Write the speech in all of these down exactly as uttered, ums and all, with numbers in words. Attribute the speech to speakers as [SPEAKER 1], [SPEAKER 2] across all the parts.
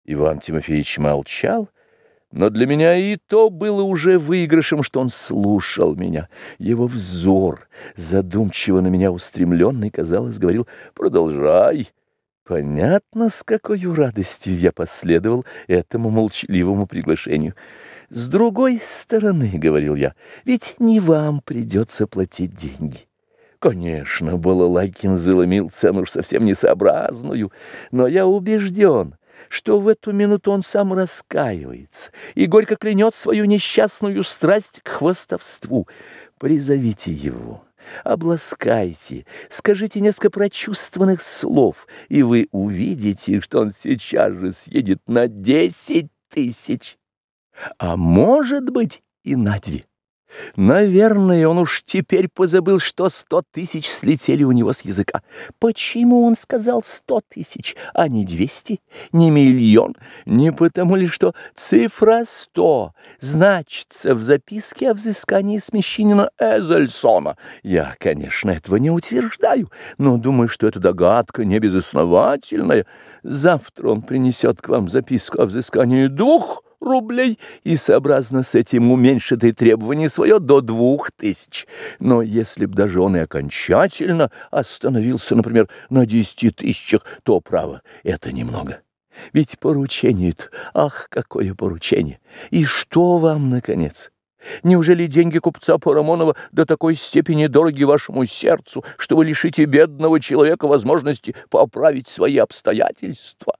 [SPEAKER 1] Иван Тимофеевич молчал, но для меня и то было уже выигрышем, что он слушал меня. Его взор, задумчиво на меня устремленный, казалось, говорил: «Продолжай». Понятно, с какой радостью я последовал этому молчаливому приглашению. «С другой стороны, — говорил я, — ведь не вам придется платить деньги». Конечно, Балалайкин заломил цену уж совсем несообразную, но я убежден, что в эту минуту он сам раскаивается и горько клянет свою несчастную страсть к хвастовству. Призовите его, обласкайте, скажите несколько прочувствованных слов, и вы увидите, что он сейчас же съедет на десять тысяч, а может быть и на две. Наверное, он уж теперь позабыл, что сто тысяч слетели у него с языка. Почему он сказал сто тысяч, а не двести, не миллион? Не потому ли, что цифра сто значится в записке о взыскании с мещанина Эзельсона? Я, конечно, этого не утверждаю, но думаю, что эта догадка не безосновательная. Завтра он принесет к вам записку о взыскании двух рублей и, сообразно с этим, уменьшит и требование свое до двух тысяч. Но если б даже он и окончательно остановился, например, на десяти тысячах, то, право, это немного. Ведь поручение-то, ах, какое поручение! И что вам, наконец? Неужели деньги купца Парамонова до такой степени дороги вашему сердцу, что вы лишите бедного человека возможности поправить свои обстоятельства?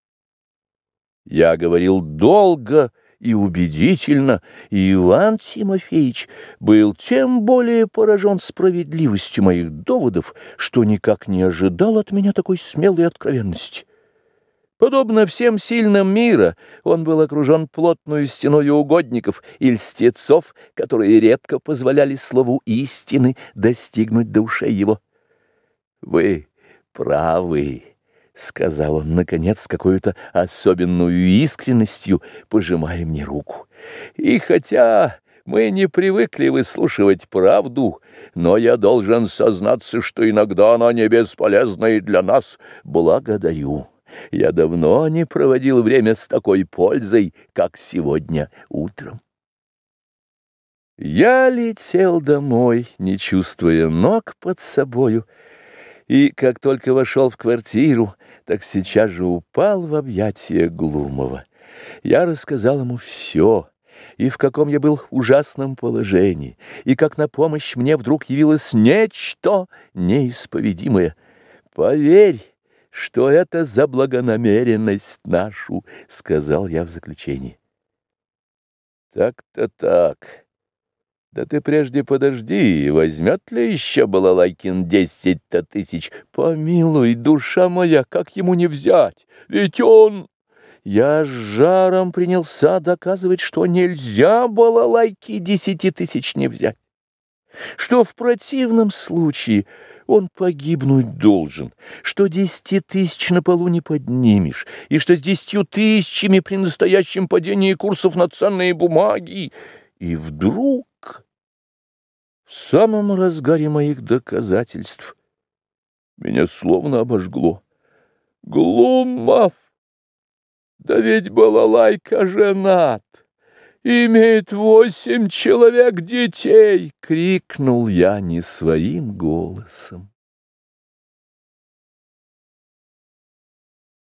[SPEAKER 1] Я говорил долго и убедительно, и Иван Тимофеевич был тем более поражен справедливостью моих доводов, что никак не ожидал от меня такой смелой откровенности. Подобно всем сильным мира, он был окружен плотную стеной угодников и льстецов, которые редко позволяли слову истины достигнуть до ушей его. «Вы правы», — сказал он, наконец, с какой-то особенную искренностью, пожимая мне руку. «И хотя мы не привыкли выслушивать правду, но я должен сознаться, что иногда она не бесполезна и для нас. Благодарю. Я давно не проводил время с такой пользой, как сегодня утром». Я летел домой, не чувствуя ног под собою, и как только вошел в квартиру, так сейчас же упал в объятия Глумова. Я рассказал ему все, и в каком я был ужасном положении, и как на помощь мне вдруг явилось нечто неисповедимое. «Поверь, что это за благонамеренность нашу», — сказал я в заключении. «Так-то так. Да ты прежде подожди, возьмет ли еще Балалайкин десять-то тысяч? Помилуй, душа моя, как ему не взять? Ведь он...» Я с жаром принялся доказывать, что нельзя Балалайке десяти тысяч не взять, что в противном случае он погибнуть должен, что десяти тысяч на полу не поднимешь, и что с десятью тысячами при настоящем падении курсов на ценные бумаги. И вдруг, в самом разгаре моих доказательств, меня словно обожгло. «Глумов! Да ведь Балалайка женат, имеет восемь человек детей!» — крикнул я не своим голосом.